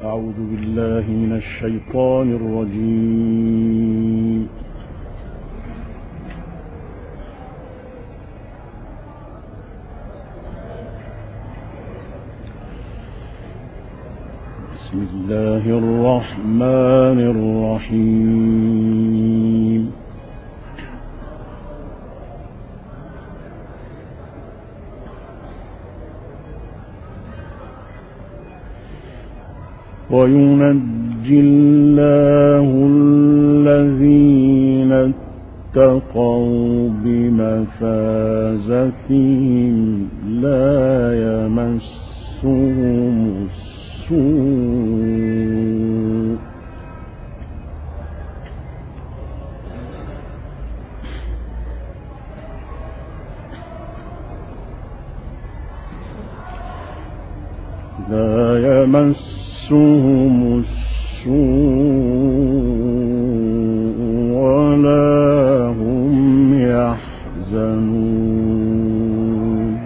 أعوذ بالله من الشيطان الرجيم. بسم الله الرحمن الرحيم. وينجي الله الذين اتقوا بمفازتهم لا يمسهم السوء ولا هم يحزنون.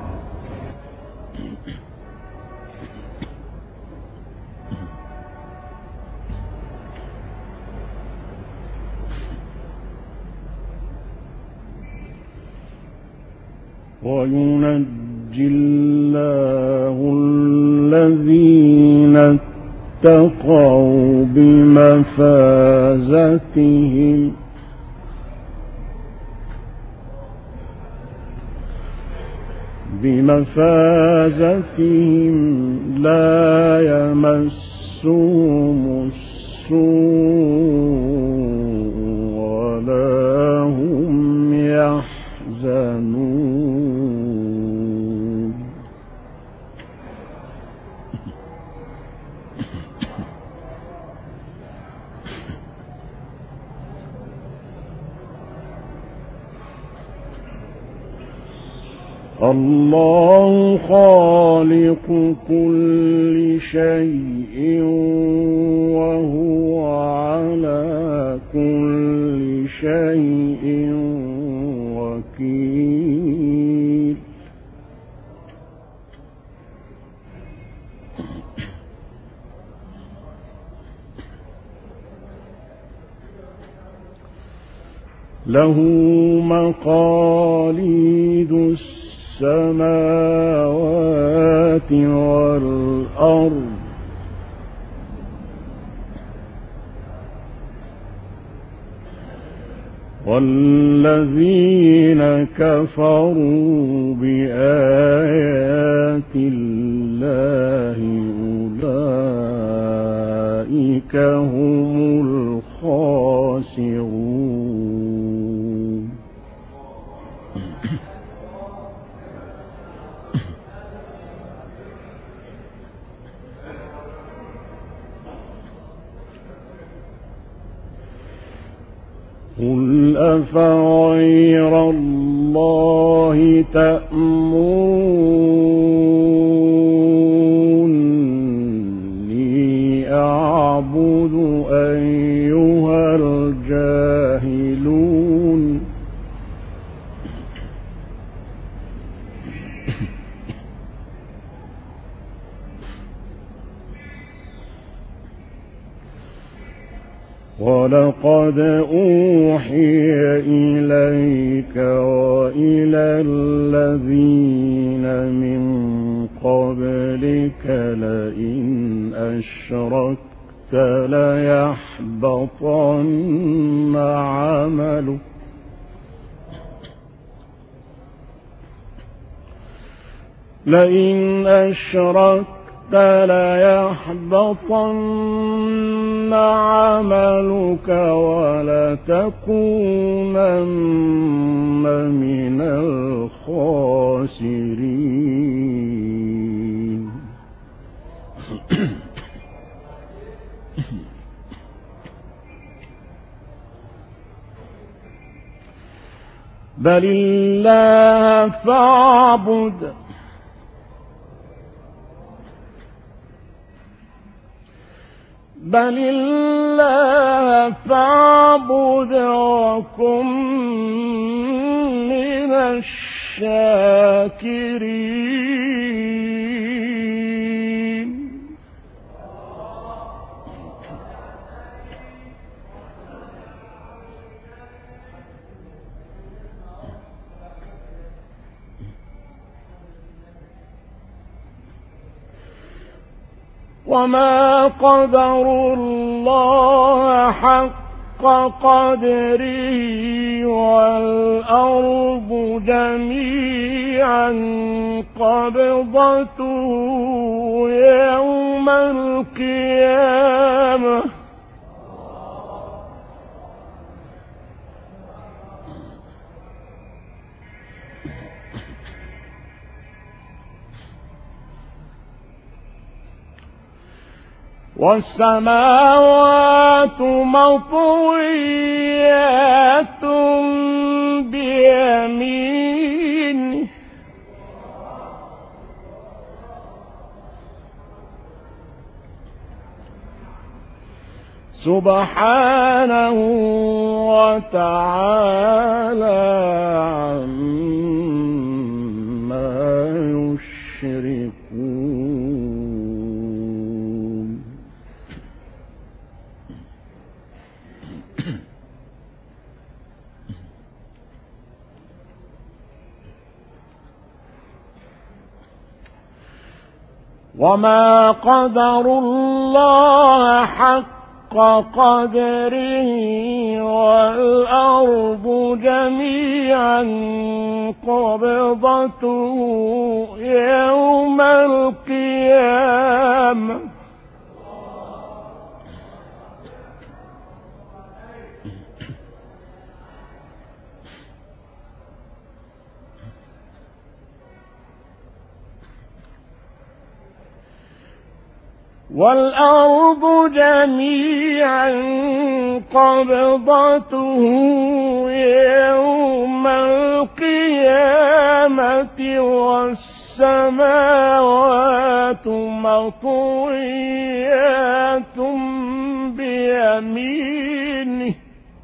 وينجي الله الذين اتقوا بمفازتهم لا يمسهم السوء ولا هم يحزنون. الله خالق كل شيء وهو على كل شيء وكيل. له مقاليد السماوات والأرض والذين كفروا بآيات الله أولئك هم الخاسرون. قل أفغير الله تأمروني أعبد أيها الجاهلون. ولقد أوحي إليك وإلى الذين من قبلك لئن أشركت ليحبطن عملك ليحبطن عملك ولتكونن من الخاسرين. بل الله فاعبد وكن من الشاكرين. وما قدروا الله حق قدره والأرض جميعا قبضته يوم القيامة والسماوات مطويات بيمينه سبحانه وتعالى عما يشركون وما قدروا الله حق قدره والأرض جميعا قبضته يوم القيامة والأرض جميعا قبضته يوم القيامة والسماوات مطويات بيمينه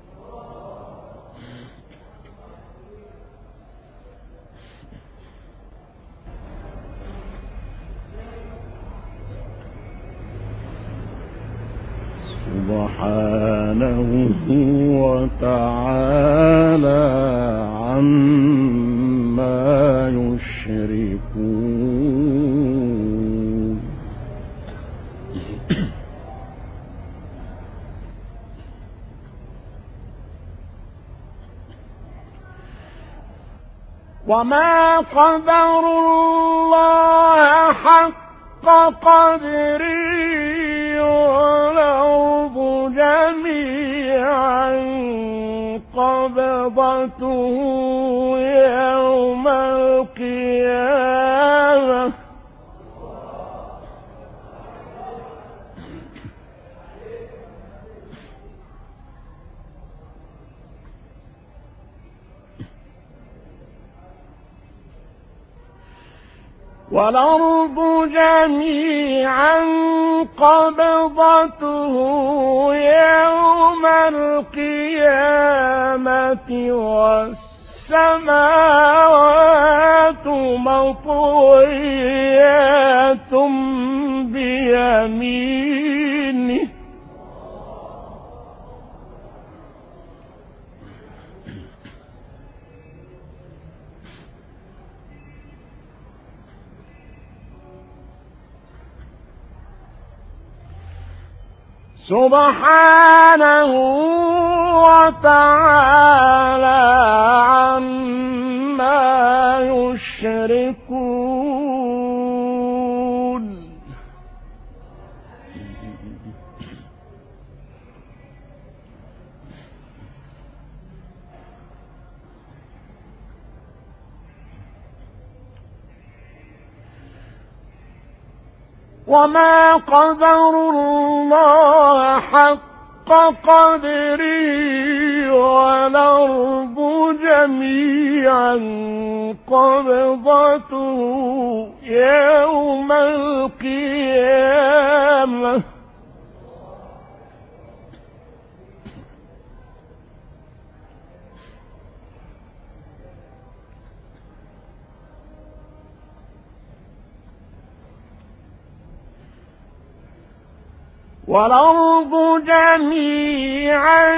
سبحانه وتعالى عما يشركون وما قدروا الله حق قدره والأرض جميعا قبضته يوم القيامة والأرض جميعا قبضته يوم القيامة والسماوات مطويات بيمينه سبحانه وتعالى عما يشركون وما قدروا الله حق قدره والأرض جميعا قبضته يوم القيامة والأرض جميعا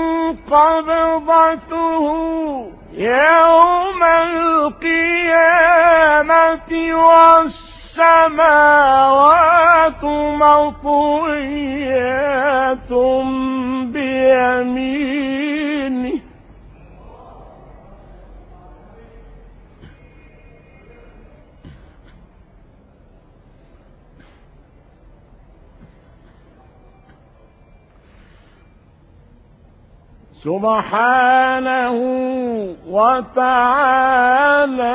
قبضته يوم القيامة والسماوات السماوات مطويات بيمينه سبحانه وتعالى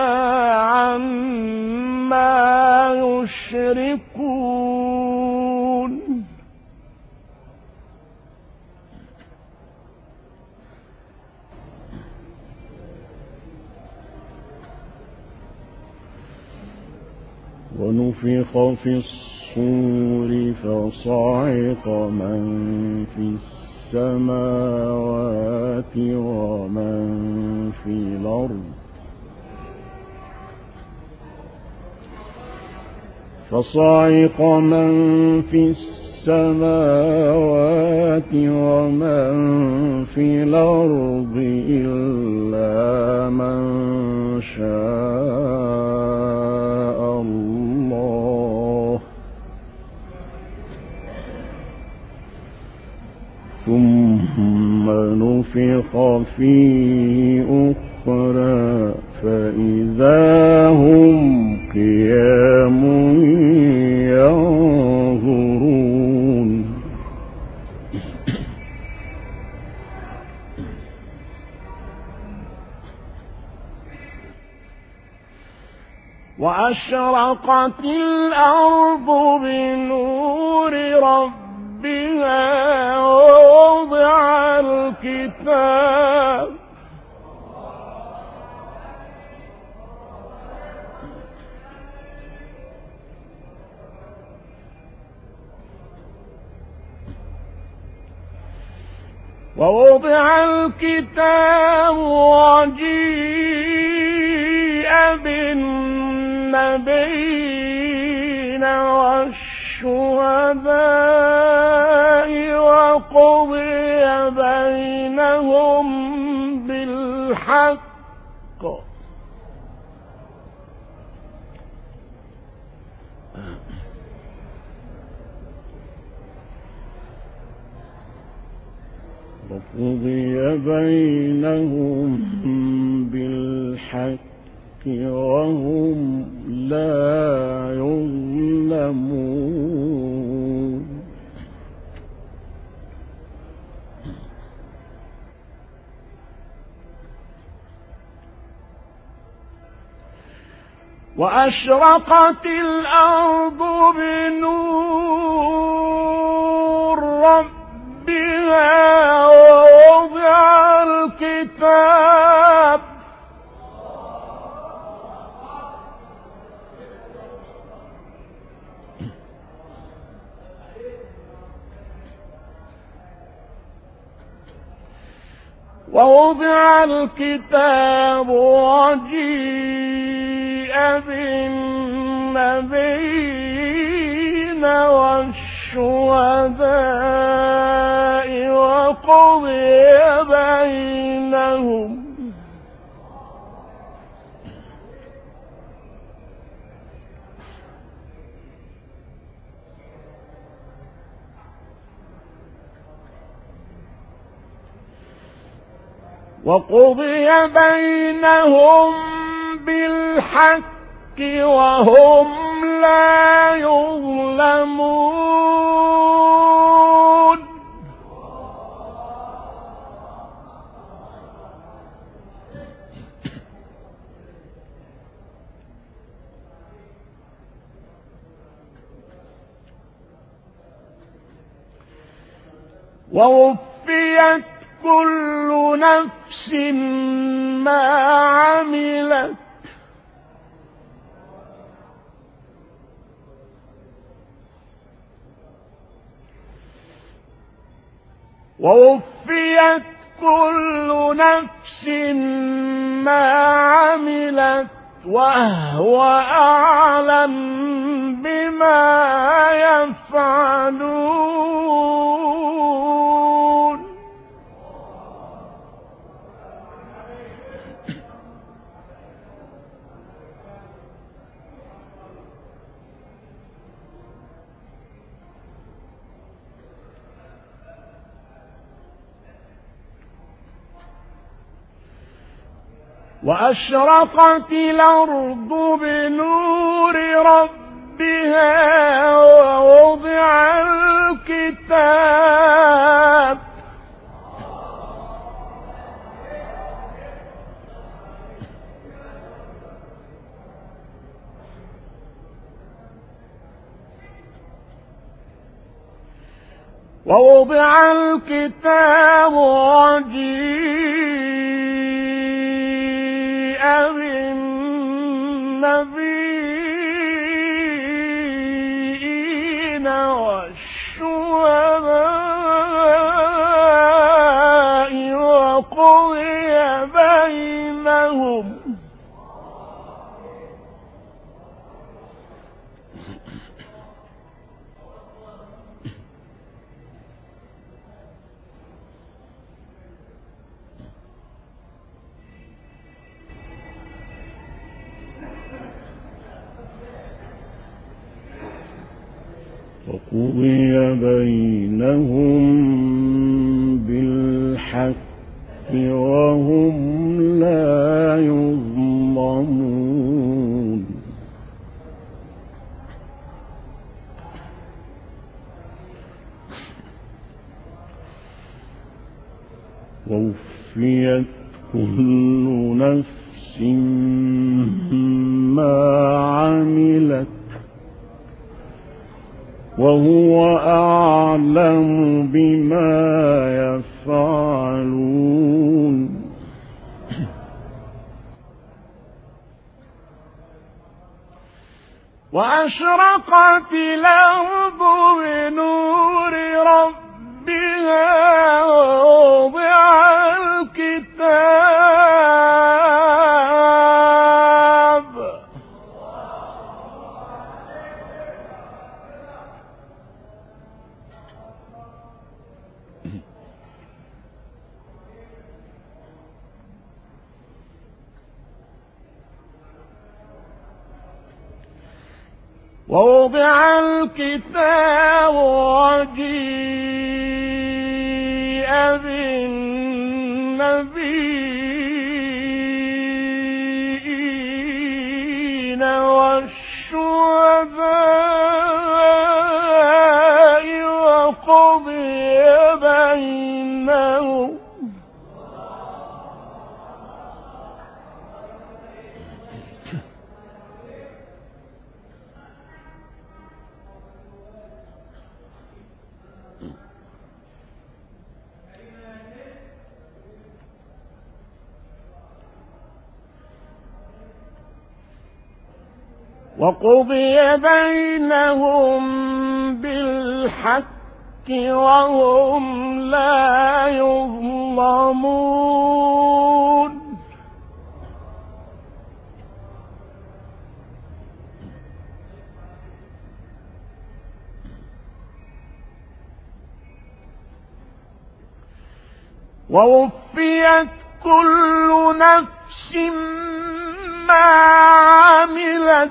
عما يشركون ونفخ في الصور فصعق من في السماوات ومن في الأرض فصعق من في السماوات ومن في الأرض إلا من شاء الله ثم نفخ فيه أخرى فإذا هم قيام ينظرون وأشرقت الأرض بنور ربها ووضع الكتاب وجيء بالنبيين والشهداء وقضي بينهم بالحق وهم لا يظلمون وأشرقت الأرض بنور ربها ووضع الكتاب وجيء بالنبيين والشهداء وقضي بينهم بالحق وهم لا يظلمون ووفيت كل نفس ما عملت وهو أعلم بما يفعلون وأشرقت الأرض بنور ربها ووضع الكتاب وجيء بالنبيين والشهداء وقضي بينهم بالحق وهم لا يظلمون ووفيت كل نفس ما عملت وهو أعلم بما يفعلون وأشرقت الأرض بنور ربها ووضع الكتاب وجيء بالنبيين والشهداء وقضي بينهم بالحق وهم لا يظلمون ووفيت كل نفس ما عملت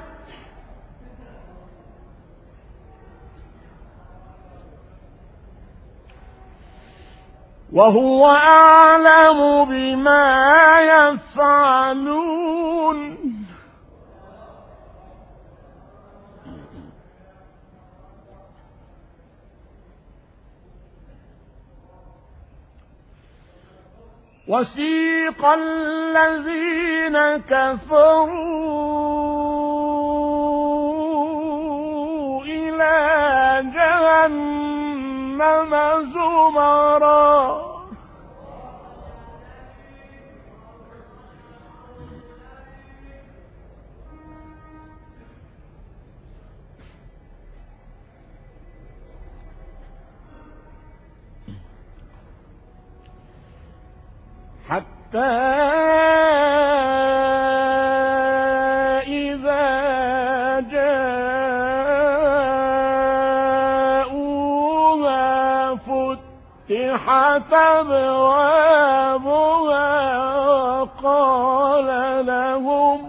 وهو أعلم بما يفعلون وسيق الذين كفروا إلى جهنم زمرا حتى إذا جاءوها فتحت أبوابها وقال لهم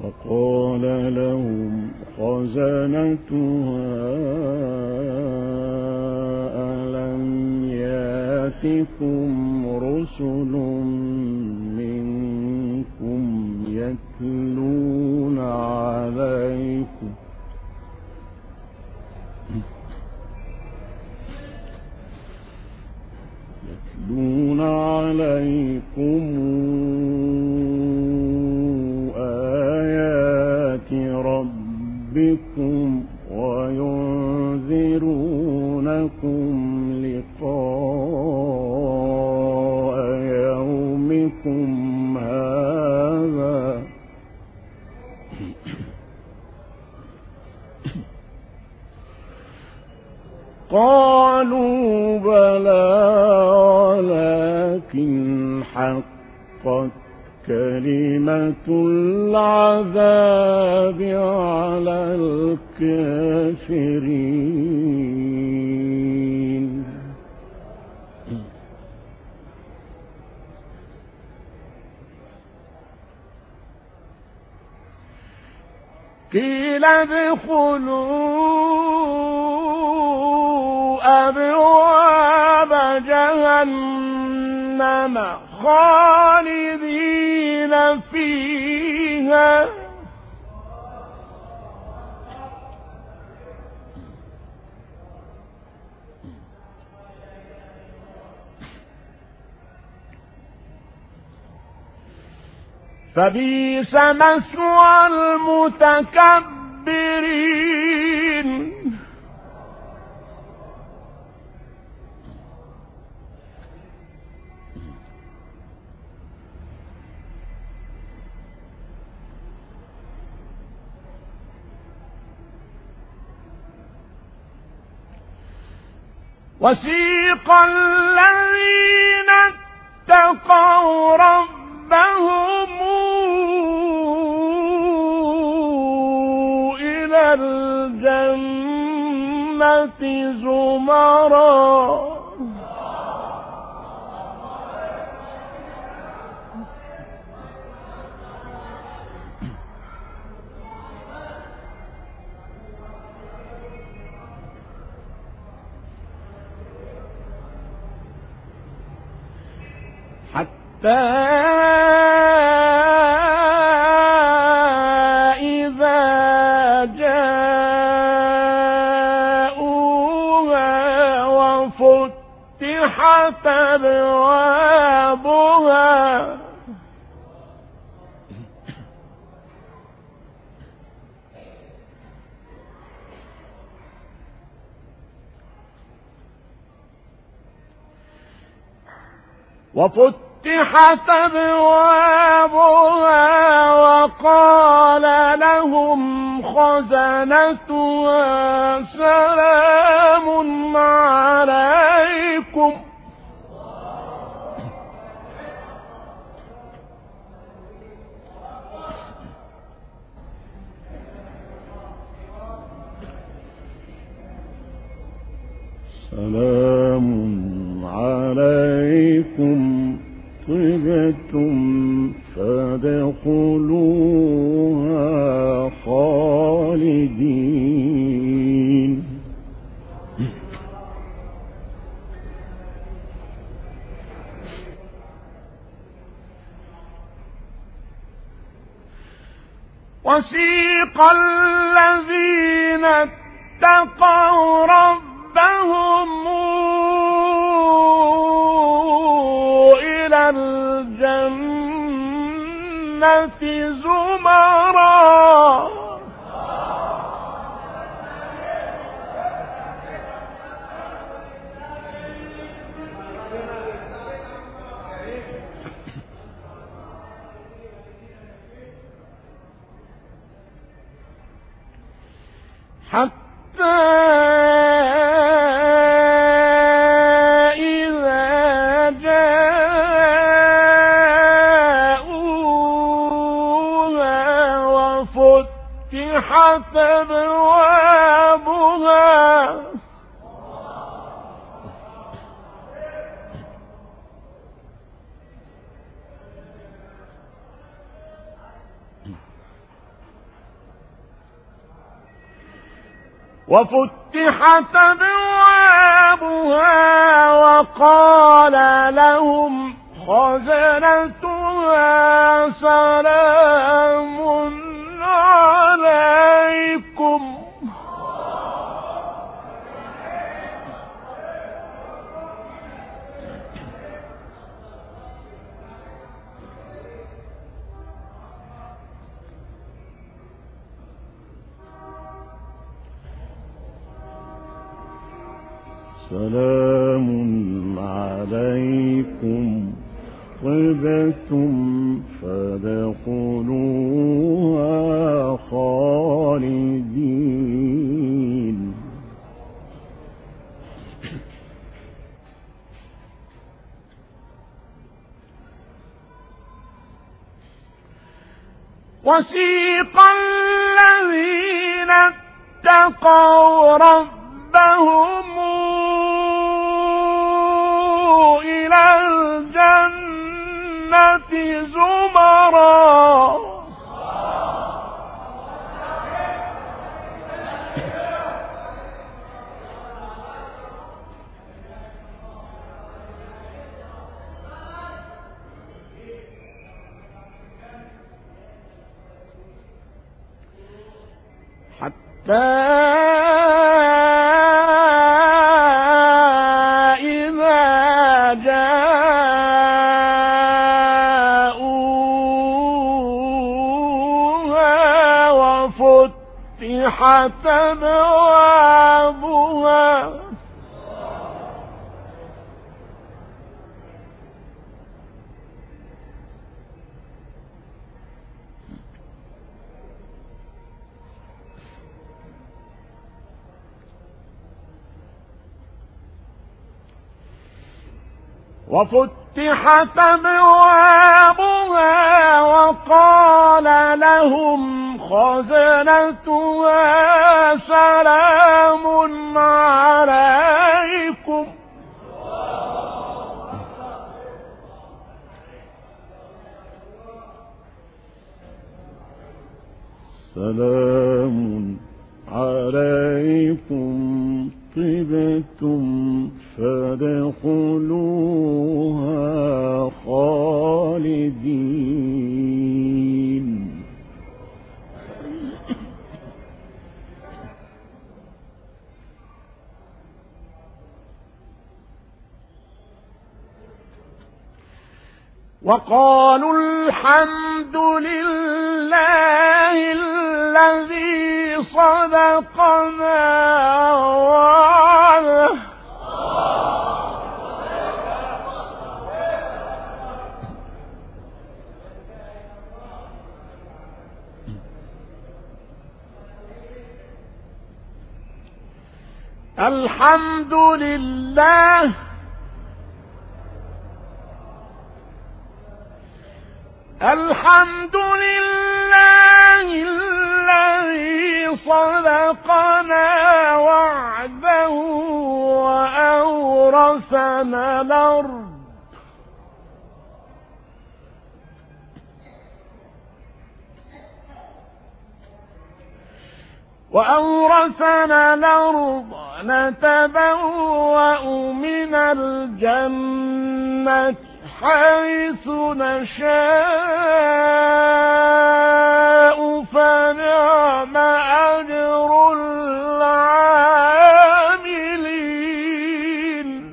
وقال لهم خزنتها ألم يأتكم رسل منكم يتلون عليكم آيات ربكم وينذرونكم لقاء يومكم هذا قالوا بلى ولكن حقت كلمة العذاب على الكافرين. قيل ادخلوا أبواب جهنم خالدين فيها فبئس مثوى المتكبرين. وسيق الذين اتقوا ربهم إلى الجنة زمرا حتى إذا جاءوها وفتحت أبوابها وقال لهم خزنتها سلام عليكم سلام عليكم طبتم فادخلوها خالدين. وسيق الذين اتقوا ربهم إلى الجنة زمرا حتى إذا جاءوها وفتحت أبوابها وفتحت أبوابها وقال لهم خزنتها سلام عليكم. سلام عليكم طبتم فادخلوها خالدين. وسيق الذين اتقوا ربهم إلى الجنة زمرا حتى إذا جاءوها وفتحت أبوابها وقال لهم خزنتها سلام عليكم. سلام عليكم طبتم فادخلوها خالدين. وقالوا الحمد لله الذي صدقنا وعده الحمد لله الذي صدقنا وعده وأورثنا الأرض نتبوأ من الجنة حيث نشاء فنعم أجر العاملين.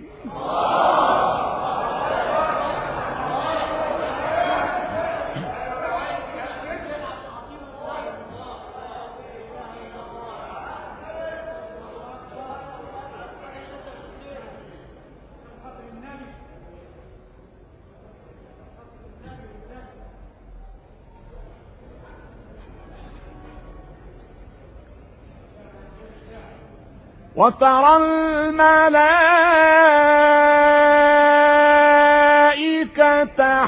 وترى الملائكة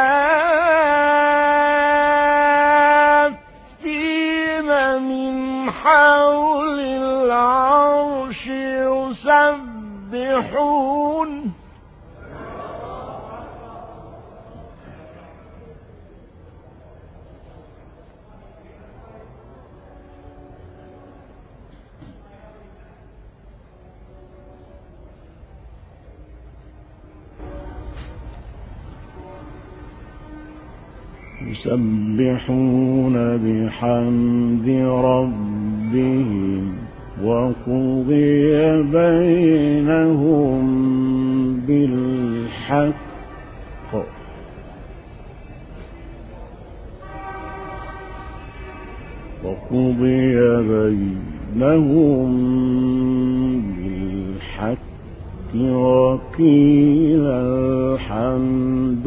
حافين من حول العرش يسبحون يسبحون بحمد ربهم وقضي بينهم بالحق وقيل الحمد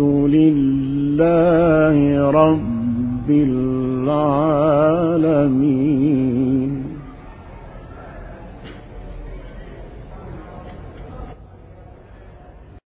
لله رب العالمين.